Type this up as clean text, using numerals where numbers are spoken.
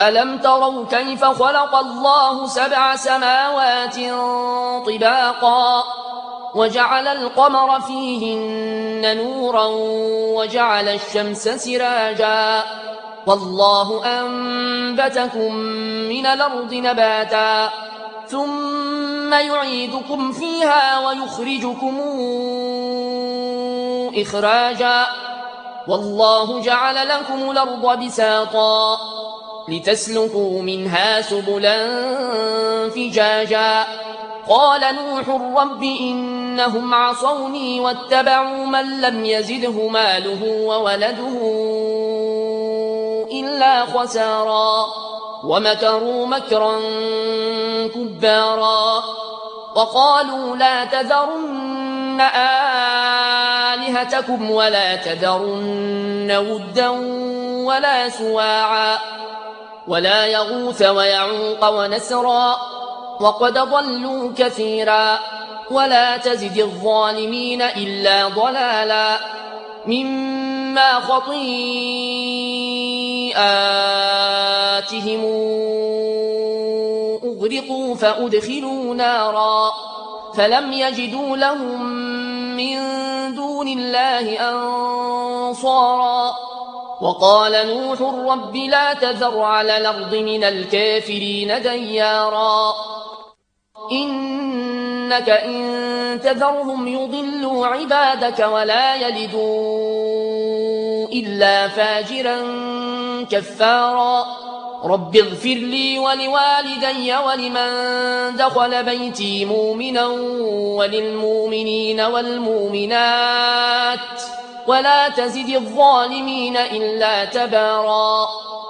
ألم تروا كيف خلق الله 7 سماوات طباقا وجعل القمر فيهن نورا وجعل الشمس سراجا والله أنبتكم من الأرض نباتا ثم يعيدكم فيها ويخرجكم إخراجا والله جعل لكم الأرض بساطا لتسلكوا منها سبلا فجاجا قال نوح رب إنهم عصوني واتبعوا من لم يزده ماله وولده إلا خسارا ومكروا مكرا كبارا وقالوا لا تذرن آلهتكم ولا تذرن ودا ولا سواعا ولا يغوث ويعوق ونسرا وقد ضلوا كثيرا ولا تزد الظالمين إلا ضلالا مما خطيئاتهم أغرقوا فأدخلوا نارا فلم يجدوا لهم من دون الله أنصارا وقال نوح رب لا تذر على الأرض من الكافرين ديارا إنك إن تذرهم يضلوا عبادك ولا يلدوا إلا فاجرا كفارا رب اغفر لي ولوالدي ولمن دخل بيتي مؤمنا وللمؤمنين والمؤمنات ولا تزد الظالمين إلا تبارا